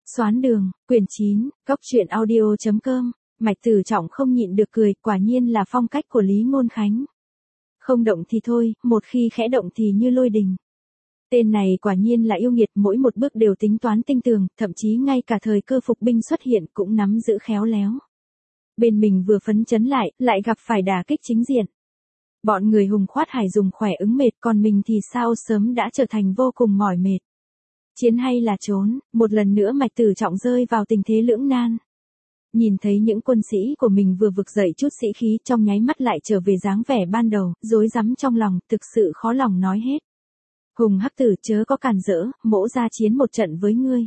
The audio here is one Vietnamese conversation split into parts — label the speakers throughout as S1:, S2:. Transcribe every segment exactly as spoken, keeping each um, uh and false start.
S1: Xoán đường, quyển chín, góc truyện audio.com, Mạch Tử Trọng không nhịn được cười, quả nhiên là phong cách của Lý Ngôn Khánh. Không động thì thôi, một khi khẽ động thì như lôi đình. Tên này quả nhiên là yêu nghiệt, mỗi một bước đều tính toán tinh tường, thậm chí ngay cả thời cơ phục binh xuất hiện cũng nắm giữ khéo léo. Bên mình vừa phấn chấn lại, lại gặp phải đả kích chính diện. Bọn người Hùng Khoát Hải dùng khỏe ứng mệt, còn mình thì sao sớm đã trở thành vô cùng mỏi mệt. Chiến hay là trốn, một lần nữa Mạch Tử Trọng rơi vào tình thế lưỡng nan. Nhìn thấy những quân sĩ của mình vừa vực dậy chút sĩ khí, trong nháy mắt lại trở về dáng vẻ ban đầu, rối rắm trong lòng, thực sự khó lòng nói hết. Hùng Hắc Tử chớ có càn rỡ, mỗ ra chiến một trận với ngươi.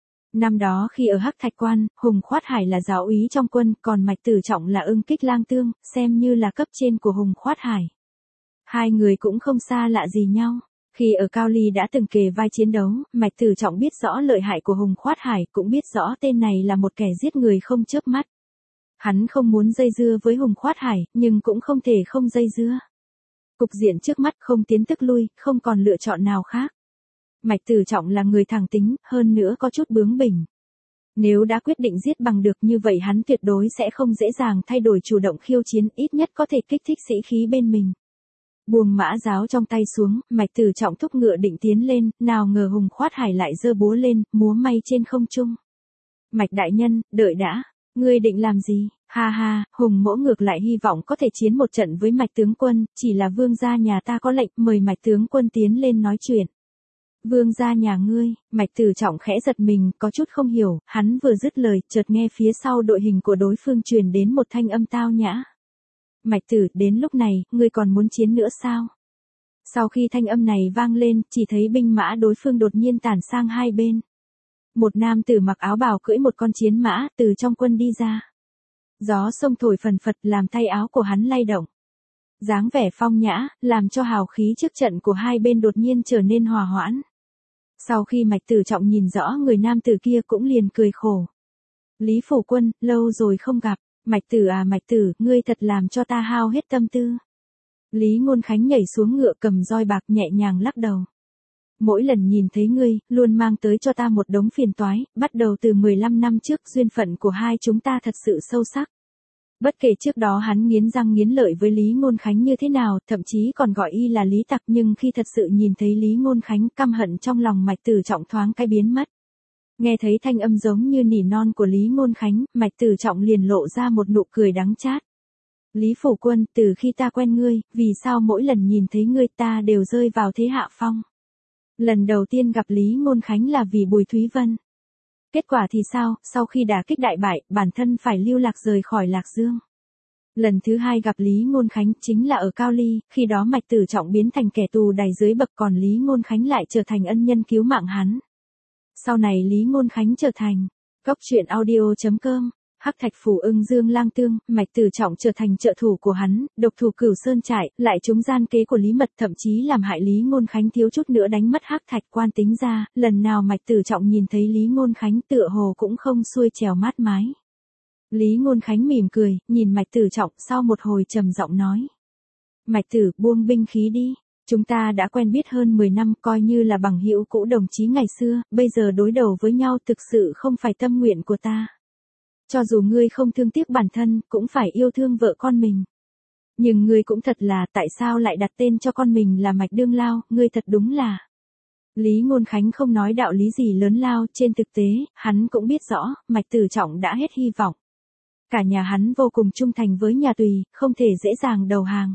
S1: Năm đó khi ở Hắc Thạch Quan, Hùng Khoát Hải là giáo úy trong quân, còn Mạch Tử Trọng là Ưng Kích Lang Tương, xem như là cấp trên của Hùng Khoát Hải. Hai người cũng không xa lạ gì nhau. Khi ở Cao Ly đã từng kề vai chiến đấu, Mạch Tử Trọng biết rõ lợi hại của Hùng Khoát Hải, cũng biết rõ tên này là một kẻ giết người không chớp mắt. Hắn không muốn dây dưa với Hùng Khoát Hải, nhưng cũng không thể không dây dưa. Cục diện trước mắt không tiến tức lui, không còn lựa chọn nào khác. Mạch Tử Trọng là người thẳng tính, hơn nữa có chút bướng bỉnh. Nếu đã quyết định giết bằng được như vậy hắn tuyệt đối sẽ không dễ dàng thay đổi chủ động khiêu chiến, ít nhất có thể kích thích sĩ khí bên mình. Buông mã giáo trong tay xuống, Mạch Tử Trọng thúc ngựa định tiến lên, nào ngờ Hùng Khoát Hải lại giơ búa lên, múa may trên không trung. Mạch đại nhân, đợi đã, ngươi định làm gì? Ha ha, Hùng mỗ ngược lại hy vọng có thể chiến một trận với Mạch tướng quân, chỉ là vương gia nhà ta có lệnh mời Mạch tướng quân tiến lên nói chuyện. Vương gia nhà ngươi, Mạch Tử Trọng khẽ giật mình, có chút không hiểu, hắn vừa dứt lời, chợt nghe phía sau đội hình của đối phương truyền đến một thanh âm tao nhã. Mạch Tử, đến lúc này, ngươi còn muốn chiến nữa sao? Sau khi thanh âm này vang lên, chỉ thấy binh mã đối phương đột nhiên tản sang hai bên. Một nam tử mặc áo bào cưỡi một con chiến mã, từ trong quân đi ra. Gió sông thổi phần phật làm tay áo của hắn lay động. Dáng vẻ phong nhã, làm cho hào khí trước trận của hai bên đột nhiên trở nên hòa hoãn. Sau khi Mạch Tử Trọng nhìn rõ người nam tử kia cũng liền cười khổ. Lý Phủ Quân, lâu rồi không gặp. Mạch Tử à Mạch Tử, ngươi thật làm cho ta hao hết tâm tư. Lý Ngôn Khánh nhảy xuống ngựa cầm roi bạc nhẹ nhàng lắc đầu. Mỗi lần nhìn thấy ngươi, luôn mang tới cho ta một đống phiền toái, bắt đầu từ mười lăm năm trước duyên phận của hai chúng ta thật sự sâu sắc. Bất kể trước đó hắn nghiến răng nghiến lợi với Lý Ngôn Khánh như thế nào, thậm chí còn gọi y là Lý Tặc, nhưng khi thật sự nhìn thấy Lý Ngôn Khánh, căm hận trong lòng Mạch Tử Trọng thoáng cái biến mất. Nghe thấy thanh âm giống như nỉ non của Lý Ngôn Khánh, Mạch Tử Trọng liền lộ ra một nụ cười đắng chát. Lý Phủ Quân, từ khi ta quen ngươi, vì sao mỗi lần nhìn thấy ngươi ta đều rơi vào thế hạ phong? Lần đầu tiên gặp Lý Ngôn Khánh là vì Bùi Thúy Vân. Kết quả thì sao, sau khi đả kích đại bại, bản thân phải lưu lạc rời khỏi Lạc Dương. Lần thứ hai gặp Lý Ngôn Khánh chính là ở Cao Ly, khi đó Mạch Tử Trọng biến thành kẻ tù đày dưới bậc, còn Lý Ngôn Khánh lại trở thành ân nhân cứu mạng hắn. Sau này Lý Ngôn Khánh trở thành góc truyện audio.com, Hắc Thạch Phủ Ưng Dương Lang Tương, Mạch Tử Trọng trở thành trợ thủ của hắn, độc thủ Cửu Sơn Trại, lại trúng gian kế của Lý Mật, thậm chí làm hại Lý Ngôn Khánh thiếu chút nữa đánh mất Hắc Thạch Quan. Tính ra, lần nào Mạch Tử Trọng nhìn thấy Lý Ngôn Khánh tựa hồ cũng không xuôi trèo mát mái. Lý Ngôn Khánh mỉm cười, nhìn Mạch Tử Trọng, sau một hồi trầm giọng nói: Mạch Tử, buông binh khí đi. Chúng ta đã quen biết hơn mười năm, coi như là bằng hữu cũ đồng chí ngày xưa, bây giờ đối đầu với nhau thực sự không phải tâm nguyện của ta. Cho dù ngươi không thương tiếc bản thân, cũng phải yêu thương vợ con mình. Nhưng ngươi cũng thật là, tại sao lại đặt tên cho con mình là Mạch Đương Lao, ngươi thật đúng là. Lý Ngôn Khánh không nói đạo lý gì lớn lao, trên thực tế, hắn cũng biết rõ, Mạch Tử Trọng đã hết hy vọng. Cả nhà hắn vô cùng trung thành với nhà Tùy, không thể dễ dàng đầu hàng.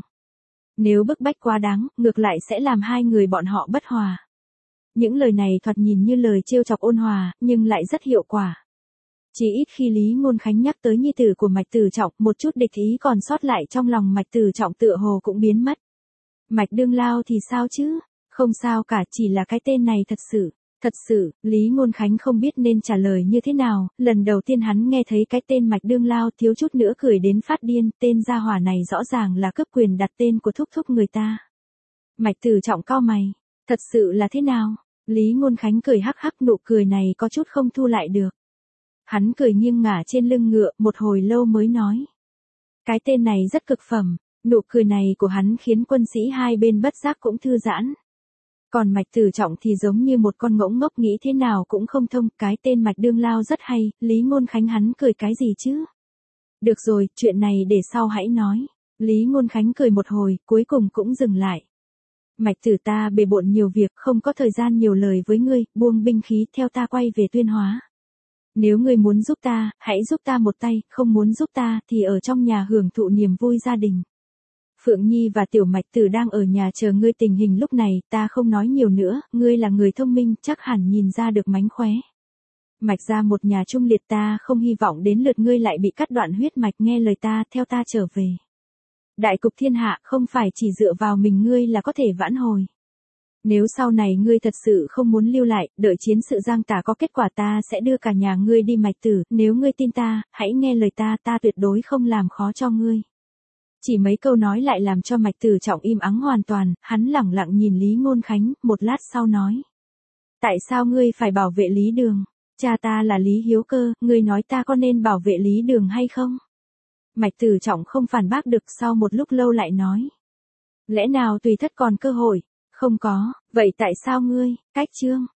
S1: Nếu bức bách quá đáng, ngược lại sẽ làm hai người bọn họ bất hòa. Những lời này thoạt nhìn như lời trêu chọc ôn hòa, nhưng lại rất hiệu quả. Chỉ ít khi Lý Ngôn Khánh nhắc tới nhi tử của Mạch Tử Trọng, một chút địch ý còn sót lại trong lòng Mạch Tử Trọng tựa hồ cũng biến mất. Mạch Đương Lao thì sao chứ? Không sao cả, chỉ là cái tên này thật sự. Thật sự, Lý Ngôn Khánh không biết nên trả lời như thế nào, lần đầu tiên hắn nghe thấy cái tên Mạch Đương Lao thiếu chút nữa cười đến phát điên, tên gia hỏa này rõ ràng là cướp quyền đặt tên của thúc thúc người ta. Mạch Tử Trọng cau mày, thật sự là thế nào? Lý Ngôn Khánh cười hắc hắc, nụ cười này có chút không thu lại được. Hắn cười nghiêng ngả trên lưng ngựa, một hồi lâu mới nói: Cái tên này rất cực phẩm. Nụ cười này của hắn khiến quân sĩ hai bên bất giác cũng thư giãn. Còn Mạch Tử Trọng thì giống như một con ngỗng ngốc nghĩ thế nào cũng không thông, cái tên Mạch Đương Lao rất hay, Lý Ngôn Khánh hắn cười cái gì chứ? Được rồi, chuyện này để sau hãy nói. Lý Ngôn Khánh cười một hồi, cuối cùng cũng dừng lại. Mạch Tử ta bề bộn nhiều việc, không có thời gian nhiều lời với ngươi, buông binh khí theo ta quay về Tuyên Hóa. Nếu ngươi muốn giúp ta, hãy giúp ta một tay, không muốn giúp ta thì ở trong nhà hưởng thụ niềm vui gia đình. Phượng Nhi và Tiểu Mạch Tử đang ở nhà chờ ngươi, tình hình lúc này, ta không nói nhiều nữa, ngươi là người thông minh, chắc hẳn nhìn ra được mánh khóe. Mạch ra một nhà trung liệt, ta không hy vọng đến lượt ngươi lại bị cắt đoạn huyết mạch, nghe lời ta, theo ta trở về. Đại cục thiên hạ không phải chỉ dựa vào mình ngươi là có thể vãn hồi. Nếu sau này ngươi thật sự không muốn lưu lại, đợi chiến sự Giang Tả có kết quả ta sẽ đưa cả nhà ngươi đi. Mạch Tử, nếu ngươi tin ta, hãy nghe lời ta, ta tuyệt đối không làm khó cho ngươi. Chỉ mấy câu nói lại làm cho Mạch Tử Trọng im ắng hoàn toàn, hắn lẳng lặng nhìn Lý Ngôn Khánh, một lát sau nói. Tại sao ngươi phải bảo vệ Lý Đường? Cha ta là Lý Hiếu Cơ, ngươi nói ta có nên bảo vệ Lý Đường hay không? Mạch Tử Trọng không phản bác được, sau một lúc lâu lại nói. Lẽ nào tùy thất còn cơ hội? Không có, vậy tại sao ngươi, cách chương?